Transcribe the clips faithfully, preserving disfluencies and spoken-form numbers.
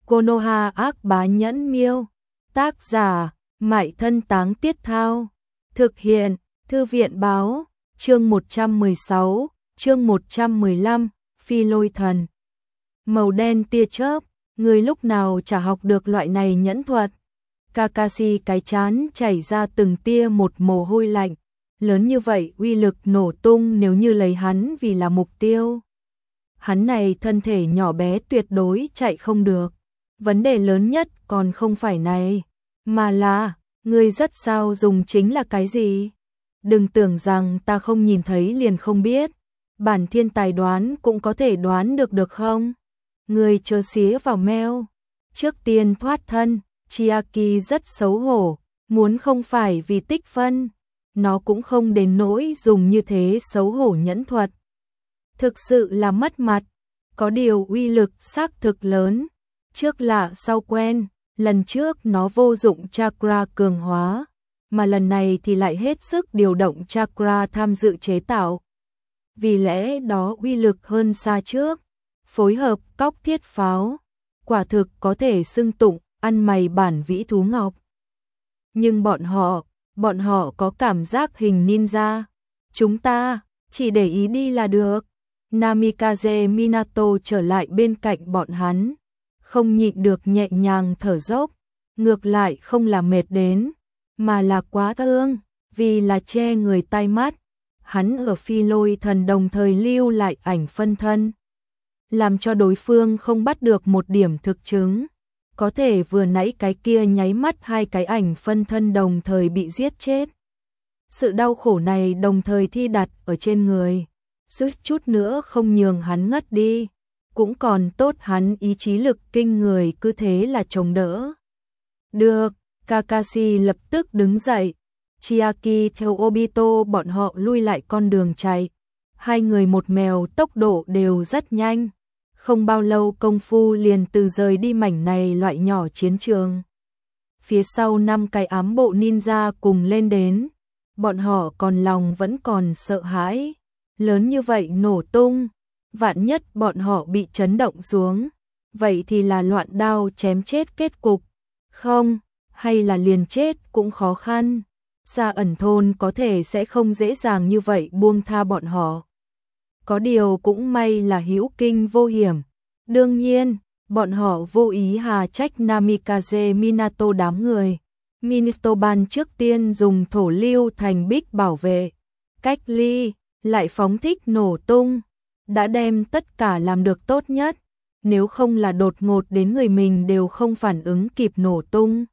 Konoha ác bá nhẫn miêu. Tác giả, Mại Thân Táng Tiết Thao. Thực hiện, Thư viện báo, chương một trăm mười sáu, chương một trăm mười lăm, Phi Lôi Thần. Màu đen tia chớp, người lúc nào chả học được loại này nhẫn thuật. Kakashi cái chán chảy ra từng tia một mồ hôi lạnh. Lớn như vậy uy lực nổ tung nếu như lấy hắn vì là mục tiêu. Hắn này thân thể nhỏ bé tuyệt đối chạy không được. Vấn đề lớn nhất còn không phải này, mà là, ngươi rất sao dùng chính là cái gì? Đừng tưởng rằng ta không nhìn thấy liền không biết. Bản thiên tài đoán cũng có thể đoán được được không? Ngươi chớ xía vào meo. Trước tiên thoát thân, Chiaki rất xấu hổ, muốn không phải vì tích phân. Nó cũng không đến nỗi dùng như thế xấu hổ nhẫn thuật. Thực sự là mất mặt, có điều uy lực xác thực lớn. Trước lạ sau quen, lần trước nó vô dụng chakra cường hóa, mà lần này thì lại hết sức điều động chakra tham dự chế tạo. Vì lẽ đó uy lực hơn xa trước, phối hợp cóc thiết pháo, quả thực có thể xưng tụng, ăn mày bản vĩ thú ngọc. Nhưng bọn họ, bọn họ có cảm giác hình ninja. Chúng ta, chỉ để ý đi là được. Namikaze Minato trở lại bên cạnh bọn hắn. Không nhịn được nhẹ nhàng thở dốc. Ngược lại không là mệt đến, mà là quá thương. Vì là che người tai mắt. Hắn ở Phi Lôi Thần đồng thời lưu lại ảnh phân thân. Làm cho đối phương không bắt được một điểm thực chứng. Có thể vừa nãy cái kia nháy mắt hai cái ảnh phân thân đồng thời bị giết chết. Sự đau khổ này đồng thời thi đặt ở trên người, suýt chút nữa không nhường hắn ngất đi. Cũng còn tốt hắn ý chí lực kinh người cứ thế là chống đỡ. Được, Kakashi lập tức đứng dậy. Chiaki theo Obito bọn họ lui lại con đường chạy. Hai người một mèo tốc độ đều rất nhanh. Không bao lâu công phu liền từ rời đi mảnh này loại nhỏ chiến trường. Phía sau năm cái ám bộ ninja cùng lên đến. Bọn họ còn lòng vẫn còn sợ hãi. Lớn như vậy nổ tung. Vạn nhất bọn họ bị chấn động xuống. Vậy thì là loạn đao chém chết kết cục. Không, hay là liền chết cũng khó khăn. Xa ẩn thôn có thể sẽ không dễ dàng như vậy buông tha bọn họ. Có điều cũng may là hữu kinh vô hiểm. Đương nhiên, bọn họ vô ý hà trách Namikaze Minato đám người. Minato-ban trước tiên dùng thổ lưu thành bích bảo vệ. Cách ly, lại phóng thích nổ tung. Đã đem tất cả làm được tốt nhất. Nếu không là đột ngột đến người mình đều không phản ứng kịp nổ tung.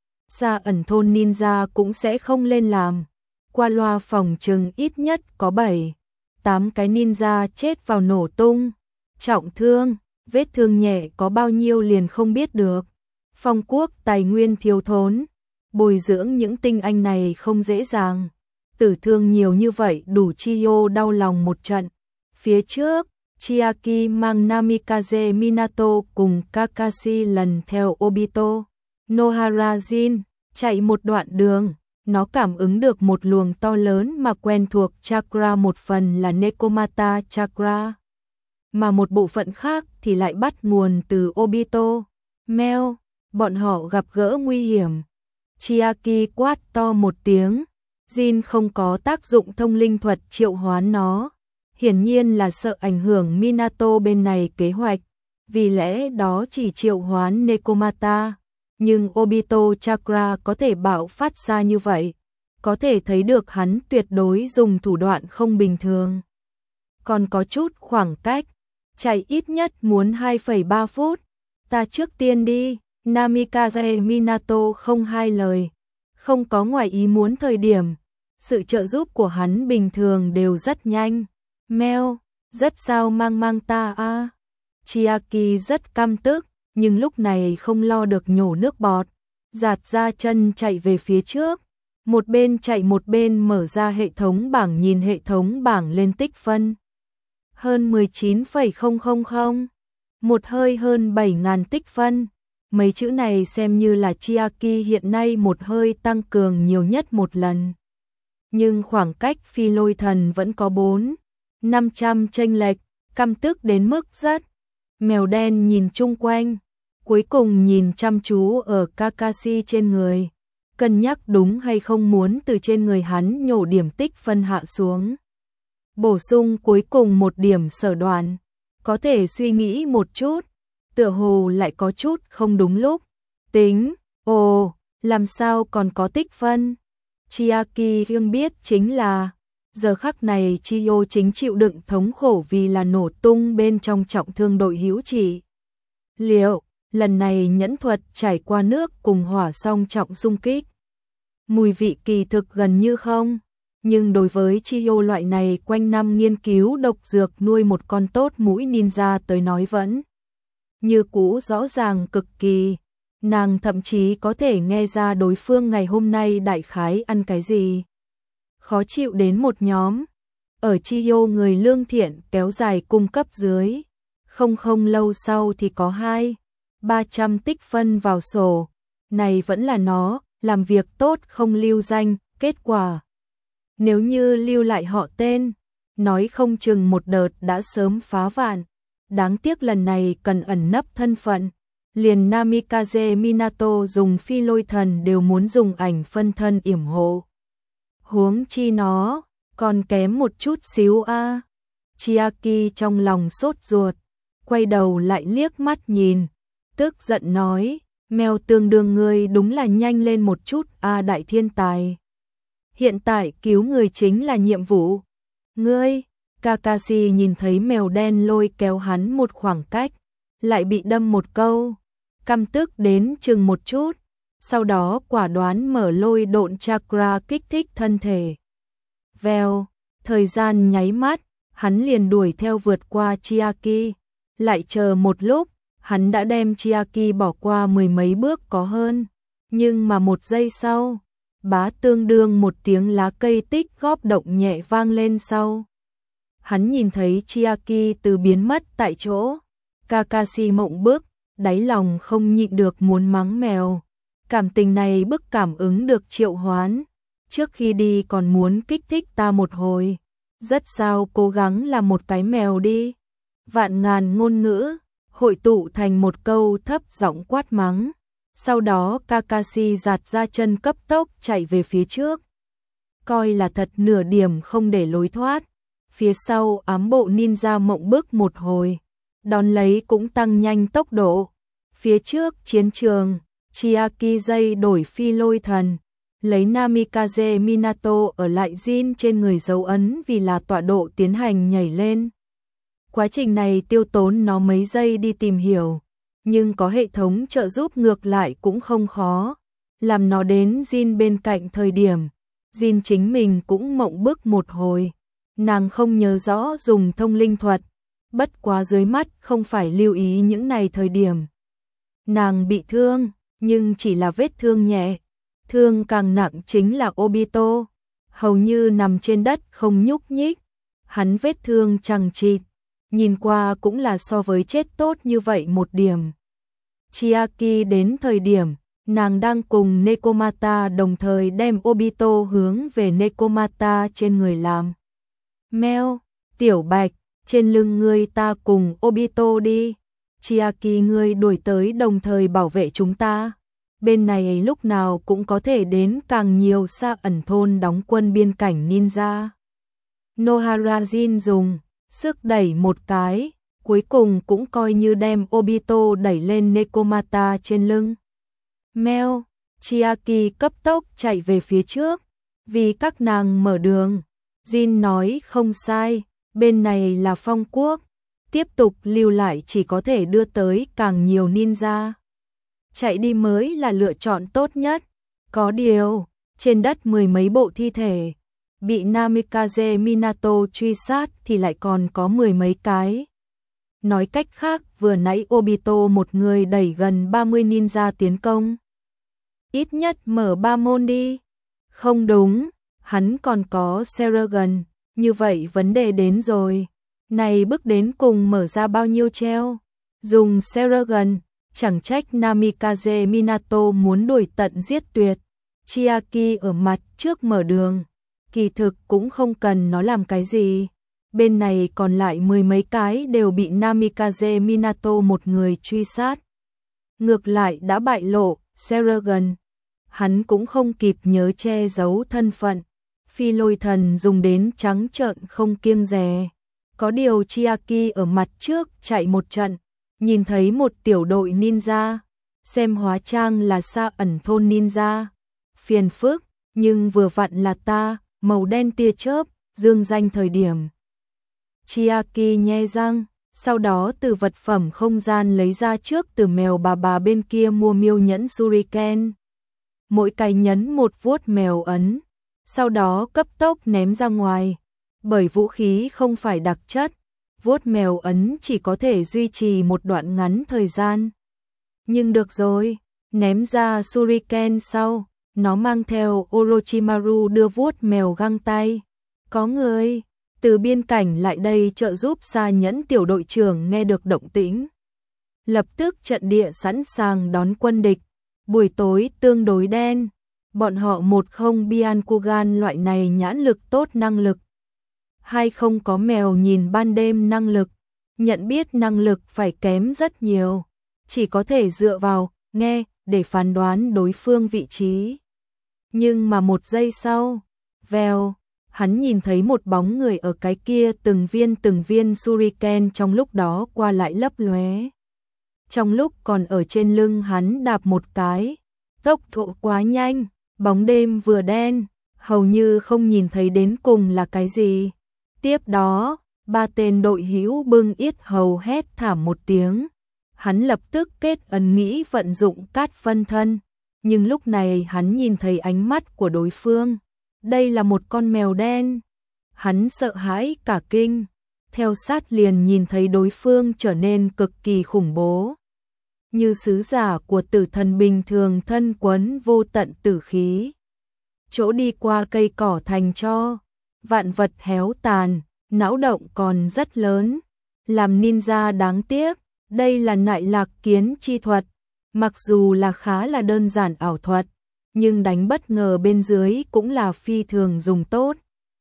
Xa ẩn thôn ninja cũng sẽ không lên làm. Qua loa phòng trừng ít nhất có bảy, tám cái ninja chết vào nổ tung. Trọng thương, vết thương nhẹ có bao nhiêu liền không biết được. Phong quốc tài nguyên thiếu thốn. Bồi dưỡng những tinh anh này không dễ dàng. Tử thương nhiều như vậy đủ Chiyo đau lòng một trận. Phía trước, Chiaki mang Namikaze Minato cùng Kakashi lần theo Obito. Noharajin, chạy một đoạn đường, nó cảm ứng được một luồng to lớn mà quen thuộc chakra, một phần là Nekomata chakra, mà một bộ phận khác thì lại bắt nguồn từ Obito. Meo, bọn họ gặp gỡ nguy hiểm. Chiaki quát to một tiếng, Jin không có tác dụng thông linh thuật triệu hoán nó. Hiển nhiên là sợ ảnh hưởng Minato bên này kế hoạch, vì lẽ đó chỉ triệu hoán Nekomata. Nhưng Obito chakra có thể bạo phát ra như vậy, có thể thấy được hắn tuyệt đối dùng thủ đoạn không bình thường. Còn có chút khoảng cách, chạy ít nhất muốn hai phẩy ba phút. Ta trước tiên đi. Namikaze Minato không hai lời, không có ngoài ý muốn thời điểm. Sự trợ giúp của hắn bình thường đều rất nhanh. Meo, rất sao mang mang ta a. À. Chiaki rất căm tức, nhưng lúc này không lo được nhổ nước bọt, giạt ra chân chạy về phía trước. Một bên chạy một bên mở ra hệ thống bảng, nhìn hệ thống bảng lên tích phân. Hơn mười chín phẩy không không không, một hơi hơn bảy nghìn tích phân. Mấy chữ này xem như là Chiaki hiện nay một hơi tăng cường nhiều nhất một lần. Nhưng khoảng cách Phi Lôi Thần vẫn có bốn, năm trăm chênh lệch, căm tức đến mức rất. Mèo đen nhìn chung quanh, cuối cùng nhìn chăm chú ở Kakashi trên người, cân nhắc đúng hay không muốn từ trên người hắn nhổ điểm tích phân hạ xuống. Bổ sung cuối cùng một điểm sở đoàn, có thể suy nghĩ một chút, tựa hồ lại có chút không đúng lúc. Tính, ồ, làm sao còn có tích phân? Chiaki Hyung biết chính là, giờ khắc này Chiyo chính chịu đựng thống khổ vì là nổ tung bên trong trọng thương đội hữu chỉ. Liệu, lần này nhẫn thuật trải qua nước cùng hỏa song trọng xung kích. Mùi vị kỳ thực gần như không, nhưng đối với Chiyo loại này quanh năm nghiên cứu độc dược nuôi một con tốt mũi ninja tới nói vẫn như cũ rõ ràng cực kỳ. Nàng thậm chí có thể nghe ra đối phương ngày hôm nay đại khái ăn cái gì. Khó chịu đến một nhóm. Ở Chiyo người lương thiện kéo dài cung cấp dưới. Không không lâu sau thì có hai, ba trăm tích phân vào sổ. Này vẫn là nó, làm việc tốt không lưu danh, kết quả. Nếu như lưu lại họ tên, nói không chừng một đợt đã sớm phá vạn. Đáng tiếc lần này cần ẩn nấp thân phận. Liền Namikaze Minato dùng phi lôi thần đều muốn dùng ảnh phân thân yểm hộ. Huống chi nó, còn kém một chút xíu a. À. Chiaki trong lòng sốt ruột, quay đầu lại liếc mắt nhìn, tức giận nói, mèo tương đương ngươi đúng là nhanh lên một chút a à, đại thiên tài. Hiện tại cứu người chính là nhiệm vụ. Ngươi, Kakashi nhìn thấy mèo đen lôi kéo hắn một khoảng cách, lại bị đâm một câu. Căm tức đến chừng một chút, sau đó quả đoán mở lôi độn chakra kích thích thân thể. Vèo, thời gian nháy mắt, hắn liền đuổi theo vượt qua Chiaki, lại chờ một lúc, hắn đã đem Chiaki bỏ qua mười mấy bước có hơn, nhưng mà một giây sau, bá tương đương một tiếng lá cây tích góp động nhẹ vang lên sau. Hắn nhìn thấy Chiaki từ biến mất tại chỗ, Kakashi mộng bức, đáy lòng không nhịn được muốn mắng mèo. Cảm tình này bức cảm ứng được triệu hoán, trước khi đi còn muốn kích thích ta một hồi. Rất sao cố gắng làm một cái mèo đi. Vạn ngàn ngôn ngữ, hội tụ thành một câu thấp giọng quát mắng. Sau đó Kakashi giạt ra chân cấp tốc chạy về phía trước. Coi là thật nửa điểm không để lối thoát. Phía sau ám bộ ninja mộng bức một hồi. Đón lấy cũng tăng nhanh tốc độ. Phía trước chiến trường, Chiaki dây đổi phi lôi thần, lấy Namikaze Minato ở lại Jin trên người dấu ấn vì là tọa độ tiến hành nhảy lên. Quá trình này tiêu tốn nó mấy giây đi tìm hiểu, nhưng có hệ thống trợ giúp ngược lại cũng không khó. Làm nó đến Jin bên cạnh thời điểm, Jin chính mình cũng mộng bức một hồi. Nàng không nhớ rõ dùng thông linh thuật, bất quá dưới mắt không phải lưu ý những này thời điểm. Nàng bị thương, nhưng chỉ là vết thương nhẹ. Thương càng nặng chính là Obito, hầu như nằm trên đất không nhúc nhích. Hắn vết thương chằng chịt, nhìn qua cũng là so với chết tốt như vậy một điểm. Chiaki đến thời điểm, nàng đang cùng Nekomata đồng thời đem Obito hướng về Nekomata trên người làm. Mèo, tiểu bạch, trên lưng ngươi ta cùng Obito đi. Chiaki ngươi đuổi tới đồng thời bảo vệ chúng ta. Bên này lúc nào cũng có thể đến càng nhiều xa ẩn thôn đóng quân biên cảnh ninja. Nohara Jin dùng sức đẩy một cái, cuối cùng cũng coi như đem Obito đẩy lên Nekomata trên lưng. Mèo, Chiaki cấp tốc chạy về phía trước, vì các nàng mở đường. Jin nói không sai, bên này là phong quốc, tiếp tục lưu lại chỉ có thể đưa tới càng nhiều ninja. Chạy đi mới là lựa chọn tốt nhất. Có điều, trên đất mười mấy bộ thi thể, bị Namikaze Minato truy sát thì lại còn có mười mấy cái. Nói cách khác, vừa nãy Obito một người đẩy gần ba mươi ninja tiến công. Ít nhất mở ba môn đi. Không đúng, hắn còn có Seragon, như vậy vấn đề đến rồi. Này bước đến cùng mở ra bao nhiêu treo? Dùng Seragon, chẳng trách Namikaze Minato muốn đuổi tận giết tuyệt. Chiaki ở mặt trước mở đường, kỳ thực cũng không cần nó làm cái gì. Bên này còn lại mười mấy cái đều bị Namikaze Minato một người truy sát. ngược lại đã bại lộ, Seragon. Hắn cũng không kịp nhớ che giấu thân phận. Phi Lôi Thần dùng đến trắng trợn không kiêng dè. Có điều Chiaki ở mặt trước chạy một trận, nhìn thấy một tiểu đội ninja, xem hóa trang là Sa Ẩn thôn ninja. Phiền phức, nhưng vừa vặn là ta, màu đen tia chớp, dương danh thời điểm. Chiaki nhe răng, sau đó từ vật phẩm không gian lấy ra trước từ mèo bà bà bên kia mua miêu nhẫn Shuriken. Mỗi cái nhấn một vuốt mèo ấn, sau đó cấp tốc ném ra ngoài. Bởi vũ khí không phải đặc chất, vuốt mèo ấn chỉ có thể duy trì một đoạn ngắn thời gian. Nhưng được rồi, ném ra Shuriken sau, nó mang theo Orochimaru đưa vuốt mèo găng tay. Có người từ biên cảnh lại đây trợ giúp Sa Nhẫn tiểu đội trưởng nghe được động tĩnh. Lập tức trận địa sẵn sàng đón quân địch. Buổi tối tương đối đen, bọn họ một không Byakugan loại này nhãn lực tốt năng lực. Hai không có mèo nhìn ban đêm năng lực, nhận biết năng lực phải kém rất nhiều. Chỉ có thể dựa vào, nghe, để phán đoán đối phương vị trí. Nhưng mà một giây sau, vèo, hắn nhìn thấy một bóng người ở cái kia từng viên từng viên Shuriken trong lúc đó qua lại lấp lóe. Trong lúc còn ở trên lưng hắn đạp một cái, tốc độ quá nhanh, bóng đêm vừa đen, hầu như không nhìn thấy đến cùng là cái gì. Tiếp đó, ba tên đội hữu bưng yết hầu hét thảm một tiếng. Hắn lập tức kết ấn nghĩ vận dụng cát phân thân, nhưng lúc này hắn nhìn thấy ánh mắt của đối phương. Đây là một con mèo đen. Hắn sợ hãi cả kinh, theo sát liền nhìn thấy đối phương trở nên cực kỳ khủng bố. Như sứ giả của tử thần bình thường thân quấn vô tận tử khí. Chỗ đi qua cây cỏ thành tro, vạn vật héo tàn, não động còn rất lớn. Làm ninja đáng tiếc, đây là nại lạc kiến chi thuật. Mặc dù là khá là đơn giản ảo thuật, nhưng đánh bất ngờ bên dưới cũng là phi thường dùng tốt.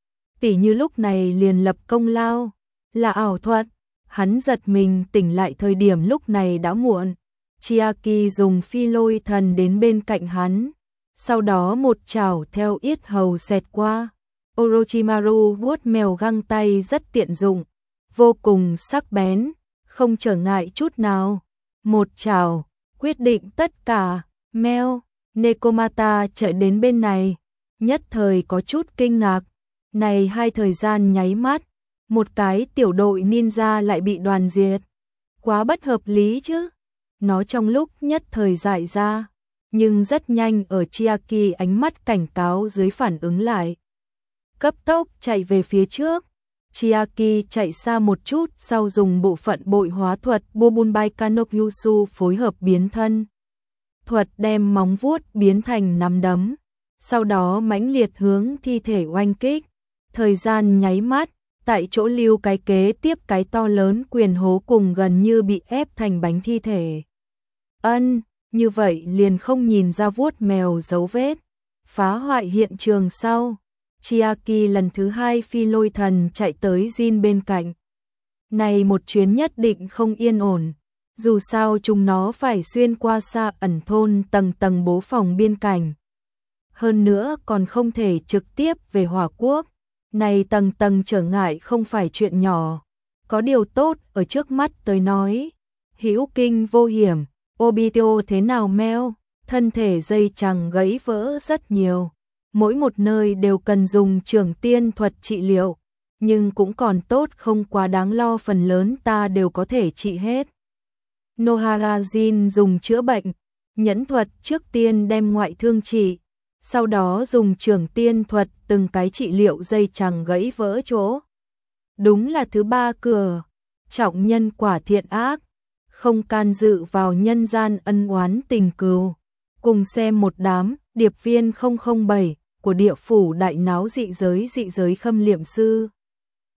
Tỉ như lúc này liền lập công lao, là ảo thuật. Hắn giật mình tỉnh lại thời điểm lúc này đã muộn. Chiaki dùng phi lôi thần đến bên cạnh hắn, sau đó một chảo theo yết hầu xẹt qua. Orochimaru vuốt mèo găng tay rất tiện dụng, vô cùng sắc bén, không trở ngại chút nào. Một chảo, quyết định tất cả. Mèo, Nekomata chạy đến bên này, nhất thời có chút kinh ngạc. Này hai thời gian nháy mắt, một cái tiểu đội ninja lại bị đoàn diệt. Quá bất hợp lý chứ. Nó trong lúc nhất thời dại ra, nhưng rất nhanh ở Chiaki ánh mắt cảnh cáo dưới phản ứng lại. Cấp tốc chạy về phía trước. Chiaki chạy xa một chút sau dùng bộ phận bội hóa thuật Bobunbai Kanokyusu phối hợp biến thân. Thuật đem móng vuốt biến thành nắm đấm, sau đó mãnh liệt hướng thi thể oanh kích. Thời gian nháy mắt, tại chỗ lưu cái kế tiếp cái to lớn quyền hố cùng gần như bị ép thành bánh thi thể. Ân, như vậy liền không nhìn ra vuốt mèo dấu vết. Phá hoại hiện trường sau, Chiaki lần thứ hai phi lôi thần chạy tới Jin bên cạnh. Này một chuyến nhất định không yên ổn, dù sao chúng nó phải xuyên qua Sa Ẩn thôn tầng tầng bố phòng biên cảnh. Hơn nữa còn không thể trực tiếp về Hỏa Quốc. Này tầng tầng trở ngại không phải chuyện nhỏ. Có điều tốt ở trước mắt tới nói. Hữu kinh vô hiểm. Obito thế nào meo, thân thể dây chằng gãy vỡ rất nhiều. Mỗi một nơi đều cần dùng trường tiên thuật trị liệu, nhưng cũng còn tốt không quá đáng lo, phần lớn ta đều có thể trị hết. Nohara Jin dùng chữa bệnh, nhẫn thuật trước tiên đem ngoại thương trị, sau đó dùng trường tiên thuật từng cái trị liệu dây chằng gãy vỡ chỗ. Đúng là thứ ba cửa, trọng nhân quả thiện ác. Không can dự vào nhân gian ân oán tình cừu. Cùng xem một đám điệp viên không không bảy của địa phủ đại náo dị giới dị giới khâm liệm sư.